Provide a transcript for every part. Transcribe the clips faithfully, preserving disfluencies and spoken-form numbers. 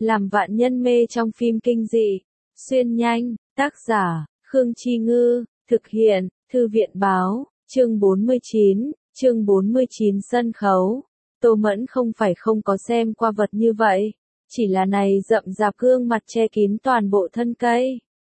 làm vạn nhân mê trong phim kinh dị. Xuyên nhanh, tác giả, Khương Chi Ngư, thực hiện, Thư viện Báo, chương bốn mươi chín, chương bốn mươi chín sân khấu. Tô Mẫn không phải không có xem qua vật như vậy, chỉ là này rậm rạp gương mặt che kín toàn bộ thân cây.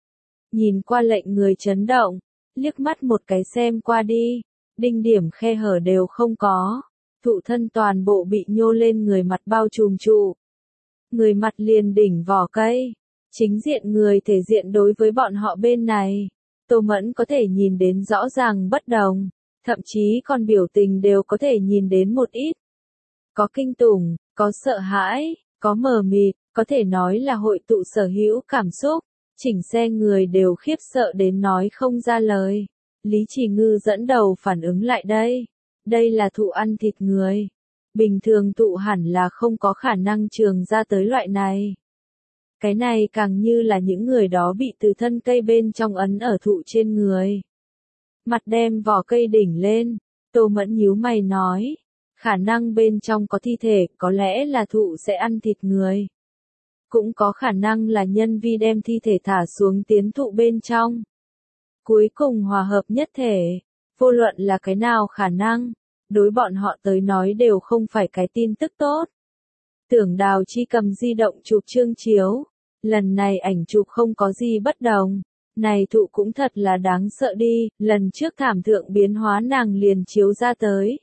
Nhìn qua lệnh người chấn động, liếc mắt một cái xem qua đi, đinh điểm khe hở đều không có, thụ thân toàn bộ bị nhô lên người mặt bao trùm trụ. Người mặt liền đỉnh vỏ cây, chính diện người thể diện đối với bọn họ bên này, Tô Mẫn có thể nhìn đến rõ ràng bất đồng, thậm chí còn biểu tình đều có thể nhìn đến một ít. Có kinh tủng, có sợ hãi, có mờ mịt, có thể nói là hội tụ sở hữu cảm xúc, chỉnh xe người đều khiếp sợ đến nói không ra lời. Lý Chỉ Ngư dẫn đầu phản ứng lại đây. Đây là thụ ăn thịt người. Bình thường tụ hẳn là không có khả năng trường ra tới loại này. Cái này càng như là những người đó bị từ thân cây bên trong ấn ở thụ trên người. Mặt đem vỏ cây đỉnh lên, Tô Mẫn nhíu mày nói. Khả năng bên trong có thi thể, có lẽ là thụ sẽ ăn thịt người. Cũng có khả năng là nhân vi đem thi thể thả xuống tiến thụ bên trong. Cuối cùng hòa hợp nhất thể, vô luận là cái nào khả năng, đối bọn họ tới nói đều không phải cái tin tức tốt. Tưởng Đào Chi cầm di động chụp chương chiếu, lần này ảnh chụp không có gì bất đồng, này thụ cũng thật là đáng sợ đi, lần trước thảm thượng biến hóa nàng liền chiếu ra tới.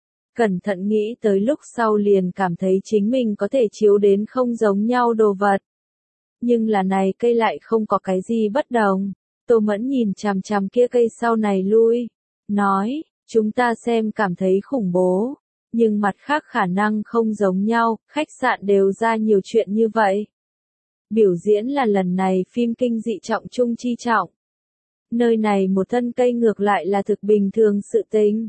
Cẩn thận nghĩ tới lúc sau liền cảm thấy chính mình có thể chiếu đến không giống nhau đồ vật. Nhưng là này cây lại không có cái gì bất đồng. Tô Mẫn nhìn chằm chằm kia cây sau này lui, nói, chúng ta xem cảm thấy khủng bố, nhưng mặt khác khả năng không giống nhau, khách sạn đều ra nhiều chuyện như vậy. Biểu diễn là lần này phim kinh dị trọng trung chi trọng. Nơi này một thân cây ngược lại là thực bình thường sự tình.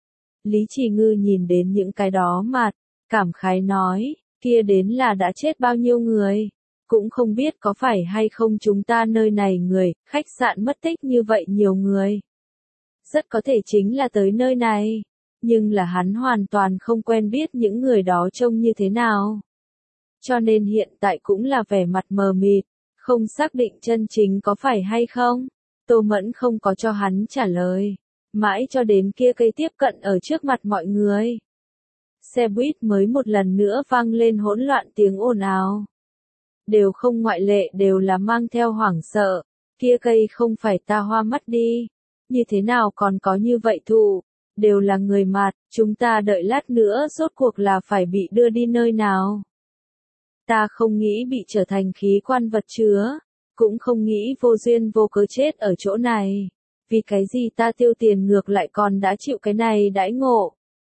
Lý Chỉ Ngư nhìn đến những cái đó mặt, cảm khái nói, kia đến là đã chết bao nhiêu người. Cũng không biết có phải hay không chúng ta nơi này người, khách sạn mất tích như vậy nhiều người. Rất có thể chính là tới nơi này, nhưng là hắn hoàn toàn không quen biết những người đó trông như thế nào. Cho nên hiện tại cũng là vẻ mặt mờ mịt, không xác định chân chính có phải hay không. Tô Mẫn không có cho hắn trả lời, mãi cho đến kia cây tiếp cận ở trước mặt mọi người. Xe buýt mới một lần nữa vang lên hỗn loạn tiếng ồn ào. Đều không ngoại lệ đều là mang theo hoảng sợ, kia cây không phải ta hoa mắt đi, như thế nào còn có như vậy thụ, đều là người mặt, chúng ta đợi lát nữa rốt cuộc là phải bị đưa đi nơi nào. Ta không nghĩ bị trở thành khí quan vật chứa, cũng không nghĩ vô duyên vô cớ chết ở chỗ này, vì cái gì ta tiêu tiền ngược lại còn đã chịu cái này đãi ngộ.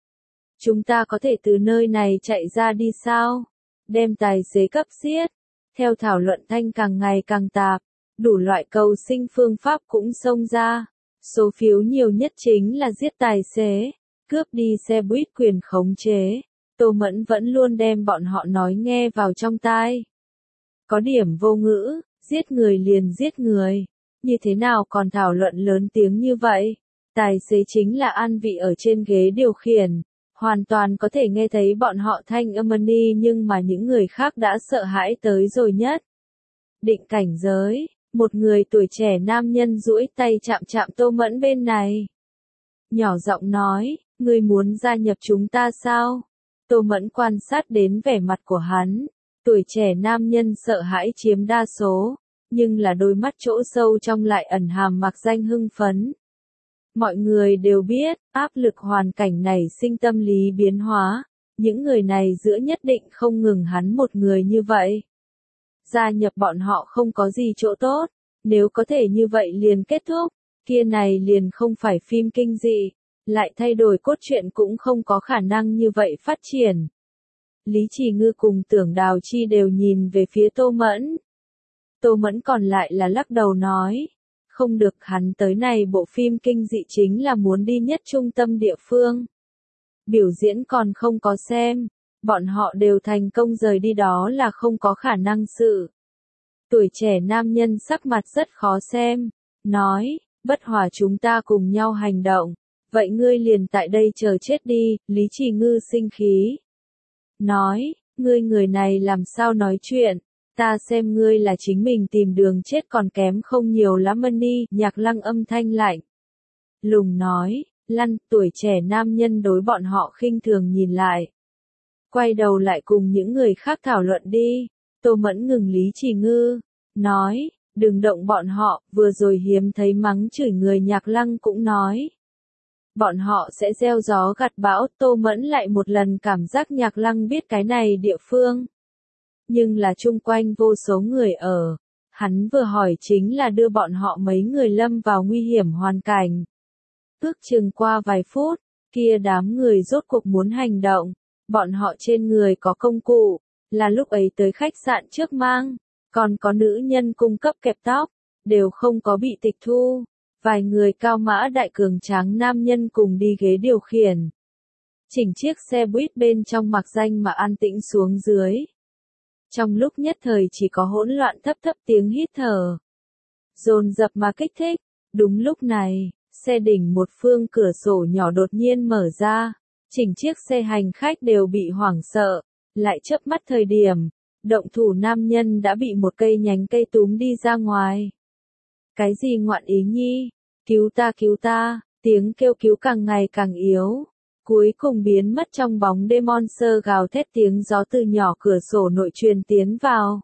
Chúng ta có thể từ nơi này chạy ra đi sao, đem tài xế cấp giết. Theo thảo luận thanh càng ngày càng tạp, đủ loại cầu sinh phương pháp cũng xông ra. Số phiếu nhiều nhất chính là giết tài xế, cướp đi xe buýt quyền khống chế. Tô Mẫn vẫn luôn đem bọn họ nói nghe vào trong tai. Có điểm vô ngữ, giết người liền giết người. Như thế nào còn thảo luận lớn tiếng như vậy? Tài xế chính là an vị ở trên ghế điều khiển. Hoàn toàn có thể nghe thấy bọn họ thanh âm ni nhưng mà những người khác đã sợ hãi tới rồi nhất. Định cảnh giới, một người tuổi trẻ nam nhân duỗi tay chạm chạm Tô Mẫn bên này. Nhỏ giọng nói, ngươi muốn gia nhập chúng ta sao? Tô Mẫn quan sát đến vẻ mặt của hắn, tuổi trẻ nam nhân sợ hãi chiếm đa số, nhưng là đôi mắt chỗ sâu trong lại ẩn hàm mặc danh hưng phấn. Mọi người đều biết, áp lực hoàn cảnh này sinh tâm lý biến hóa, những người này giữa nhất định không ngừng hắn một người như vậy. Gia nhập bọn họ không có gì chỗ tốt, nếu có thể như vậy liền kết thúc, kia này liền không phải phim kinh dị, lại thay đổi cốt truyện cũng không có khả năng như vậy phát triển. Lý Chỉ Ngư cùng Tưởng Đào Chi đều nhìn về phía Tô Mẫn. Tô Mẫn còn lại là lắc đầu nói. Không được, hắn tới này bộ phim kinh dị chính là muốn đi nhất trung tâm địa phương. Biểu diễn còn không có xem, bọn họ đều thành công rời đi đó là không có khả năng sự. Tuổi trẻ nam nhân sắc mặt rất khó xem, nói, bất hòa chúng ta cùng nhau hành động, vậy ngươi liền tại đây chờ chết đi. Lý Chỉ Ngư sinh khí. Nói, ngươi người này làm sao nói chuyện, Ta xem ngươi là chính mình tìm đường chết còn kém không nhiều lắm Mani, Nhạc Lăng âm thanh lạnh. Lùng nói, lăn, tuổi trẻ nam nhân đối bọn họ khinh thường nhìn lại. Quay đầu lại cùng những người khác thảo luận đi. Tô Mẫn ngừng Lý Chỉ Ngư, nói, đừng động bọn họ, vừa rồi hiếm thấy mắng chửi người. Nhạc Lăng cũng nói. Bọn họ sẽ gieo gió gặt bão. Tô Mẫn lại một lần cảm giác Nhạc Lăng biết cái này địa phương. Nhưng là chung quanh vô số người ở. Hắn vừa hỏi chính là đưa bọn họ mấy người lâm vào nguy hiểm hoàn cảnh. Ước chừng qua vài phút, kia đám người rốt cuộc muốn hành động. Bọn họ trên người có công cụ, là lúc ấy tới khách sạn trước mang, còn có nữ nhân cung cấp kẹp tóc, đều không có bị tịch thu. Vài người cao mã đại cường tráng nam nhân cùng đi ghế điều khiển. Chỉnh chiếc xe buýt bên trong mặc danh mà an tĩnh xuống dưới. Trong lúc nhất thời chỉ có hỗn loạn thấp thấp tiếng hít thở. Dồn dập mà kích thích. Đúng lúc này, xe đỉnh một phương cửa sổ nhỏ đột nhiên mở ra. Chỉnh chiếc xe hành khách đều bị hoảng sợ. Lại chớp mắt thời điểm, động thủ nam nhân đã bị một cây nhánh cây túm đi ra ngoài. Cái gì ngoạn ý nhi? Cứu ta cứu ta, tiếng kêu cứu càng ngày càng yếu. Cuối cùng biến mất trong bóng đêm. Monster gào thét, tiếng gió từ nhỏ cửa sổ nội truyền tiến vào.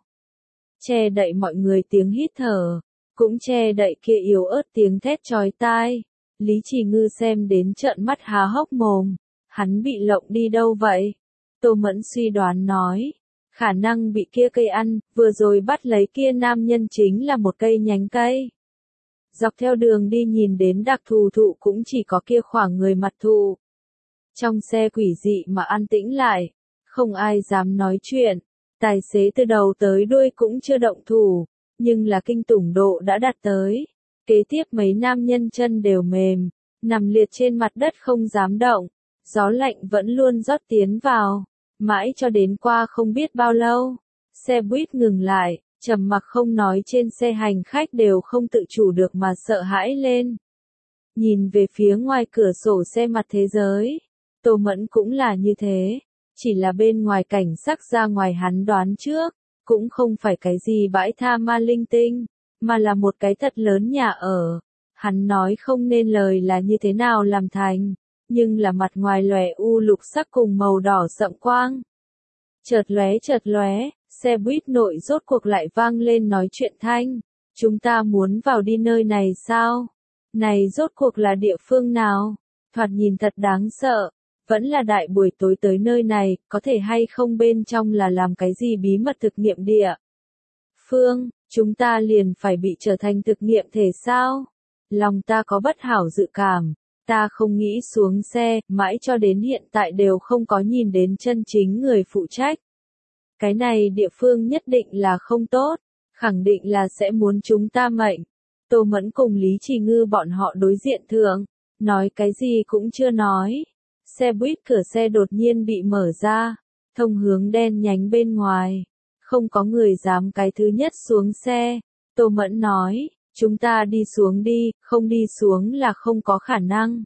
Che đậy mọi người tiếng hít thở, cũng che đậy kia yếu ớt tiếng thét chói tai. Lý Chỉ Ngư xem đến trợn mắt há hốc mồm. Hắn bị lộng đi đâu vậy? Tô Mẫn suy đoán nói. Khả năng bị kia cây ăn, vừa rồi bắt lấy kia nam nhân chính là một cây nhánh cây. Dọc theo đường đi nhìn đến đặc thù thụ cũng chỉ có kia khoảng người mặt thụ. Trong xe quỷ dị mà an tĩnh lại, không ai dám nói chuyện. Tài xế từ đầu tới đuôi cũng chưa động thủ, nhưng là kinh tủng độ đã đạt tới. Kế tiếp mấy nam nhân chân đều mềm, nằm liệt trên mặt đất không dám động. Gió lạnh vẫn luôn rót tiến vào, mãi cho đến qua không biết bao lâu. Xe buýt ngừng lại, trầm mặc không nói, trên xe hành khách đều không tự chủ được mà sợ hãi lên. Nhìn về phía ngoài cửa sổ xe mặt thế giới, Tô Mẫn cũng là như thế, chỉ là bên ngoài cảnh sắc ra ngoài hắn đoán trước, cũng không phải cái gì bãi tha ma linh tinh, mà là một cái thật lớn nhà ở. Hắn nói không nên lời là như thế nào làm thành, nhưng là mặt ngoài lóe u lục sắc cùng màu đỏ sậm quang. Chợt lóe chợt lóe, xe buýt nội rốt cuộc lại vang lên nói chuyện thanh. Chúng ta muốn vào đi nơi này sao? Này rốt cuộc là địa phương nào? Thoạt nhìn thật đáng sợ. Vẫn là đại buổi tối tới nơi này, có thể hay không bên trong là làm cái gì bí mật thực nghiệm địa? Phương, chúng ta liền phải bị trở thành thực nghiệm thể sao? Lòng ta có bất hảo dự cảm. Ta không nghĩ xuống xe, mãi cho đến hiện tại đều không có nhìn đến chân chính người phụ trách. Cái này địa phương nhất định là không tốt, khẳng định là sẽ muốn chúng ta mệnh. Tô Mẫn cùng Lý Chỉ Ngư bọn họ đối diện thượng, nói cái gì cũng chưa nói. Xe buýt cửa xe đột nhiên bị mở ra, thông hướng đen nhánh bên ngoài. Không có người dám cái thứ nhất xuống xe. Tô Mẫn nói, chúng ta đi xuống đi, không đi xuống là không có khả năng.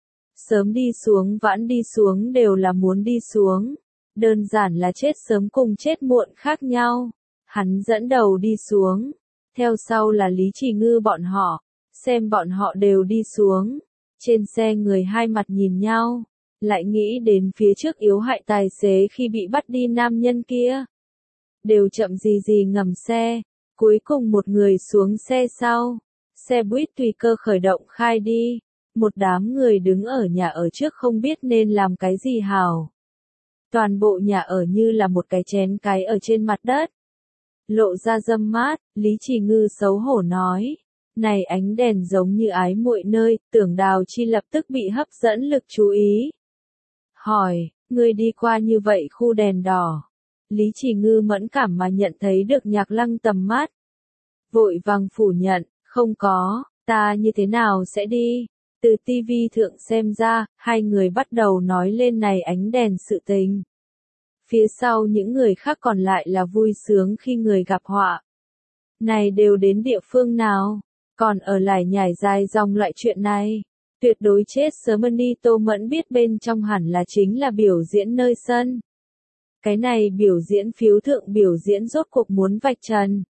Sớm đi xuống vãn đi xuống đều là muốn đi xuống. Đơn giản là chết sớm cùng chết muộn khác nhau. Hắn dẫn đầu đi xuống. Theo sau là Lý Chỉ Ngư bọn họ. Xem bọn họ đều đi xuống. Trên xe người hai mặt nhìn nhau. Lại nghĩ đến phía trước yếu hại tài xế khi bị bắt đi nam nhân kia. Đều chậm gì gì ngầm xe. Cuối cùng một người xuống xe sau. Xe buýt tùy cơ khởi động khai đi. Một đám người đứng ở nhà ở trước không biết nên làm cái gì hảo. Toàn bộ nhà ở như là một cái chén cái ở trên mặt đất. Lộ ra râm mát, Lý Chỉ Ngư xấu hổ nói. Này ánh đèn giống như ái muội nơi, Tưởng Đào Chi lập tức bị hấp dẫn lực chú ý. Hỏi, ngươi đi qua như vậy khu đèn đỏ. Lý Chỉ Ngư mẫn cảm mà nhận thấy được Nhạc Lăng tầm mắt. Vội vàng phủ nhận, không có, ta như thế nào sẽ đi. Từ tivi thượng xem ra, hai người bắt đầu nói lên này ánh đèn sự tình. Phía sau những người khác còn lại là vui sướng khi người gặp họa. Này đều đến địa phương nào, còn ở lại nhảy dài dòng loại chuyện này. Tuyệt đối chết sớm. Tô Mẫn biết bên trong hẳn là chính là biểu diễn nơi sân. Cái này biểu diễn phiếu thượng biểu diễn rốt cuộc muốn vạch trần.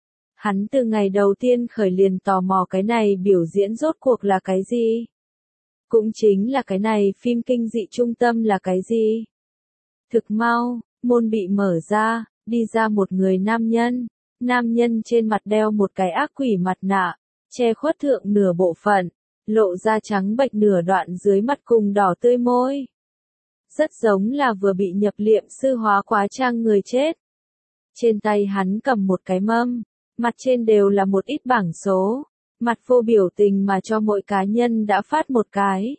Hắn từ ngày đầu tiên khởi liền tò mò cái này biểu diễn rốt cuộc là cái gì. Cũng chính là cái này phim kinh dị trung tâm là cái gì. Thực mau, môn bị mở ra, đi ra một người nam nhân. Nam nhân trên mặt đeo một cái ác quỷ mặt nạ, che khuất thượng nửa bộ phận, lộ ra trắng bệch nửa đoạn dưới mặt cùng đỏ tươi môi. Rất giống là vừa bị nhập liệm sư hóa quá trang người chết. Trên tay hắn cầm một cái mâm, mặt trên đều là một ít bảng số, mặt vô biểu tình mà cho mỗi cá nhân đã phát một cái.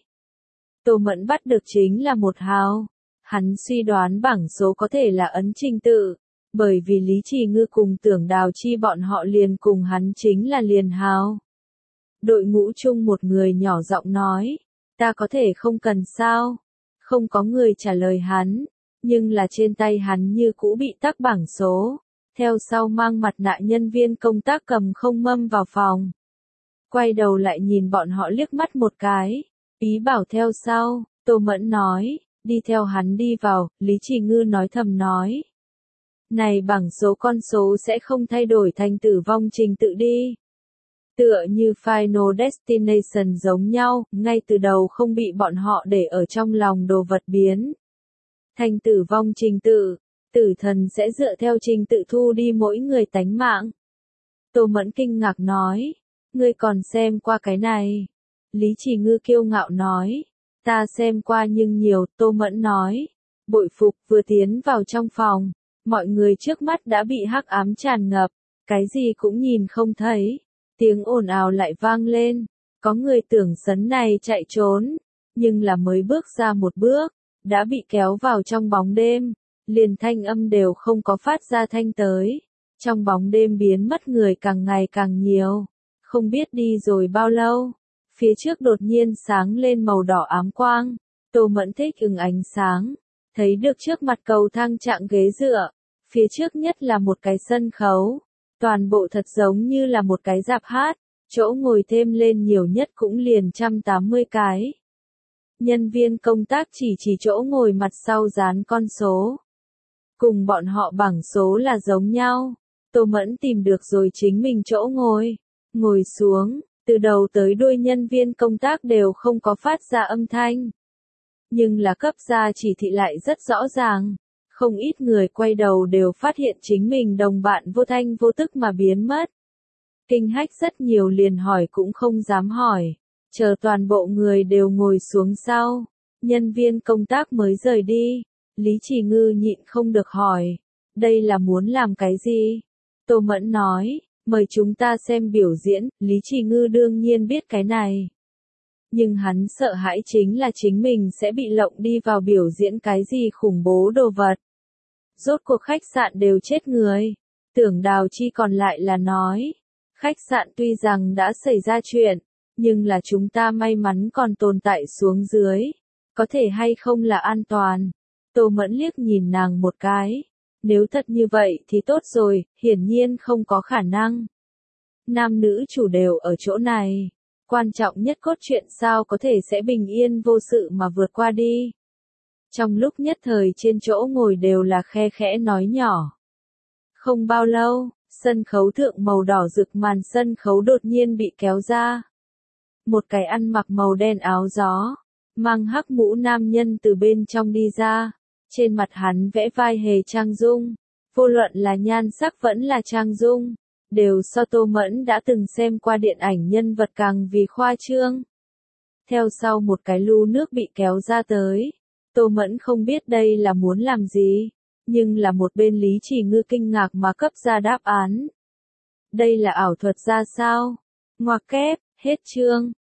Tô Mẫn bắt được chính là một hào. Hắn suy đoán bảng số có thể là ấn trình tự, bởi vì Lý Trì Ngư cùng Tưởng Đào Chi bọn họ liền cùng hắn chính là liền hào. Đội ngũ chung một người nhỏ giọng nói, ta có thể không cần sao? Không có người trả lời hắn, nhưng là trên tay hắn như cũ bị tắc bảng số, theo sau mang mặt nạ nhân viên công tác cầm không mâm vào phòng. Quay đầu lại nhìn bọn họ liếc mắt một cái, ý bảo theo sau, Tô Mẫn nói, đi theo hắn đi vào, Lý Trì Ngư nói thầm nói. Này bảng số con số sẽ không thay đổi thành tử vong trình tự đi. Tựa như Final Destination giống nhau, ngay từ đầu không bị bọn họ để ở trong lòng đồ vật biến. Thành tử vong trình tự, tử thần sẽ dựa theo trình tự thu đi mỗi người tánh mạng. Tô Mẫn kinh ngạc nói, ngươi còn xem qua cái này. Lý Trì Ngư kiêu ngạo nói, ta xem qua nhưng nhiều, Tô Mẫn nói. Bội phục vừa tiến vào trong phòng, mọi người trước mắt đã bị hắc ám tràn ngập, cái gì cũng nhìn không thấy. Tiếng ồn ào lại vang lên, có người tưởng sấn này chạy trốn, nhưng là mới bước ra một bước, đã bị kéo vào trong bóng đêm, liền thanh âm đều không có phát ra thanh tới. Trong bóng đêm biến mất người càng ngày càng nhiều, không biết đi rồi bao lâu, phía trước đột nhiên sáng lên màu đỏ ám quang, Tô Mẫn thích ửng ánh sáng, thấy được trước mặt cầu thang trạng ghế dựa, phía trước nhất là một cái sân khấu. Toàn bộ thật giống như là một cái dạp hát, chỗ ngồi thêm lên nhiều nhất cũng liền một trăm tám mươi cái. Nhân viên công tác chỉ chỉ chỗ ngồi mặt sau dán con số. Cùng bọn họ bảng số là giống nhau. Tô Mẫn tìm được rồi chính mình chỗ ngồi. Ngồi xuống, từ đầu tới đuôi nhân viên công tác đều không có phát ra âm thanh. Nhưng là cấp ra chỉ thị lại rất rõ ràng. Không ít người quay đầu đều phát hiện chính mình đồng bạn vô thanh vô tức mà biến mất. Kinh hách rất nhiều liền hỏi cũng không dám hỏi. Chờ toàn bộ người đều ngồi xuống sau. Nhân viên công tác mới rời đi. Lý Trì Ngư nhịn không được hỏi. Đây là muốn làm cái gì? Tô Mẫn nói, mời chúng ta xem biểu diễn. Lý Trì Ngư đương nhiên biết cái này. Nhưng hắn sợ hãi chính là chính mình sẽ bị lộng đi vào biểu diễn cái gì khủng bố đồ vật. Rốt cuộc khách sạn đều chết người. Tưởng Đào Chi còn lại là nói. Khách sạn tuy rằng đã xảy ra chuyện, nhưng là chúng ta may mắn còn tồn tại xuống dưới. Có thể hay không là an toàn. Tô Mẫn liếc nhìn nàng một cái. Nếu thật như vậy thì tốt rồi, hiển nhiên không có khả năng. Nam nữ chủ đều ở chỗ này. Quan trọng nhất cốt truyện sao có thể sẽ bình yên vô sự mà vượt qua đi. Trong lúc nhất thời trên chỗ ngồi đều là khe khẽ nói nhỏ. Không bao lâu, sân khấu thượng màu đỏ rực màn sân khấu đột nhiên bị kéo ra. Một cái ăn mặc màu đen áo gió, mang hắc mũ nam nhân từ bên trong đi ra. Trên mặt hắn vẽ vai hề trang dung. Vô luận là nhan sắc vẫn là trang dung. Đều so Tô Mẫn đã từng xem qua điện ảnh nhân vật càng vì khoa trương. Theo sau một cái lu nước bị kéo ra tới. Tô Mẫn không biết đây là muốn làm gì, nhưng là một bên Lý Trì Ngư kinh ngạc mà cấp ra đáp án. Đây là ảo thuật ra sao? Ngoặc kép, hết chương.